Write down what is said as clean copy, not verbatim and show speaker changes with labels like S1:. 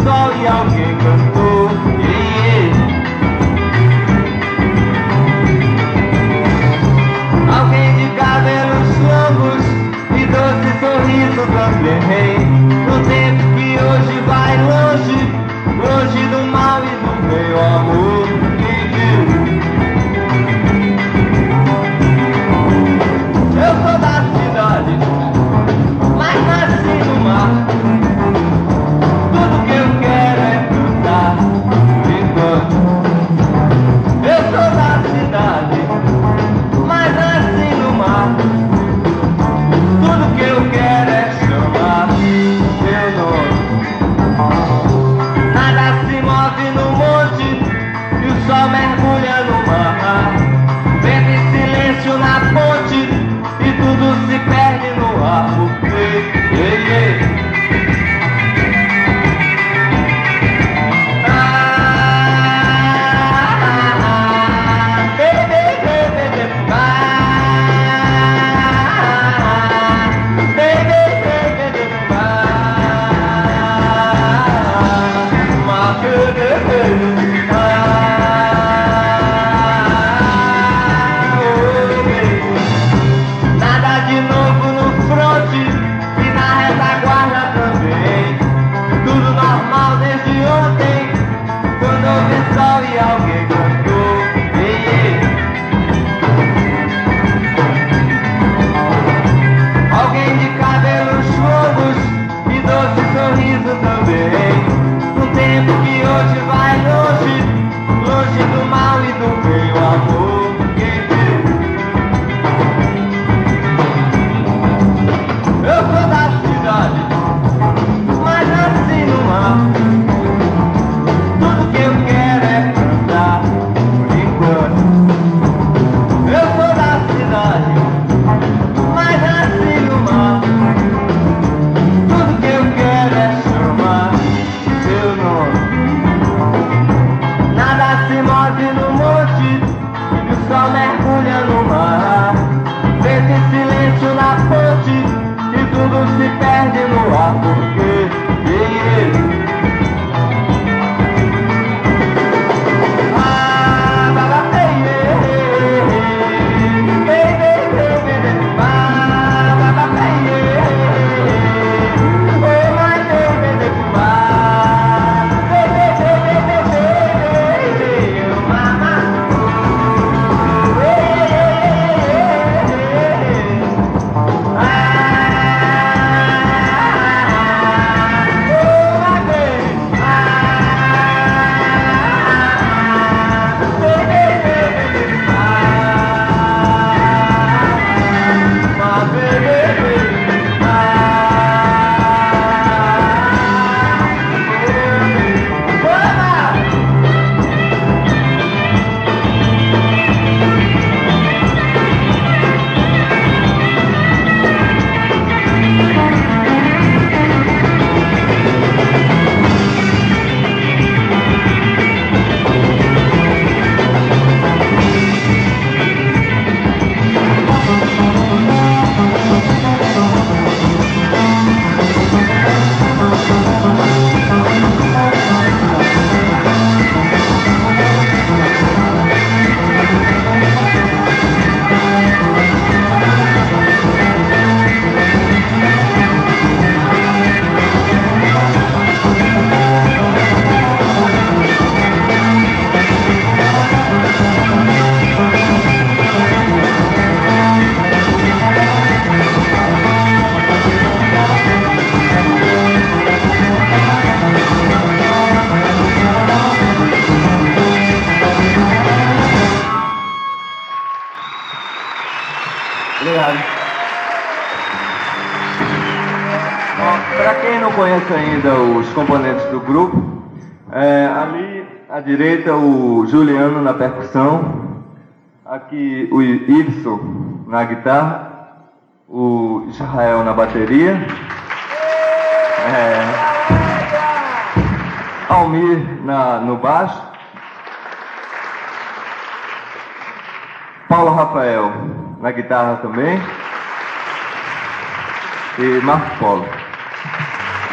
S1: sol e alguém cantou. Alguém de cabelos longos e doce sorriso também. No tempo que hoje vai longe, longe do mal e do bem, o amor. Eu sou da cidade, mas nasci no mar. Tudo que eu quero é cantar por enquanto. Eu sou da cidade, mas nasci no mar. Tudo que eu quero é chamar meu nome. Nada se move no monte e o sol mergulha no mar. Vento e silêncio na ponte e tudo se perde no ar. Nada de novo no fronte e na retaguarda também. Tudo normal desde ontem, quando houve sol e alguém cantou. Alguém de cabelos longos e doce sorriso também. No tempo que hoje vai longe, longe do mal e do bem, o amor. Eu sou da cidade, mas nasci no mar. Tudo que eu quero é cantar por enquanto. Eu sou da cidade, mas nasci no mar. Tudo que eu quero é chamar seu nome. Nada se move no monte e o sol mergulha no mar. Vento e silêncio na ponte e tudo se perde no ar. Porque para quem não conhece ainda os componentes do grupo, ali à direita o Juliano na percussão, aqui o Ibson na guitarra, o Israel na bateria, Almir no baixo, Paulo Rafael na guitarra também e Marco Polo.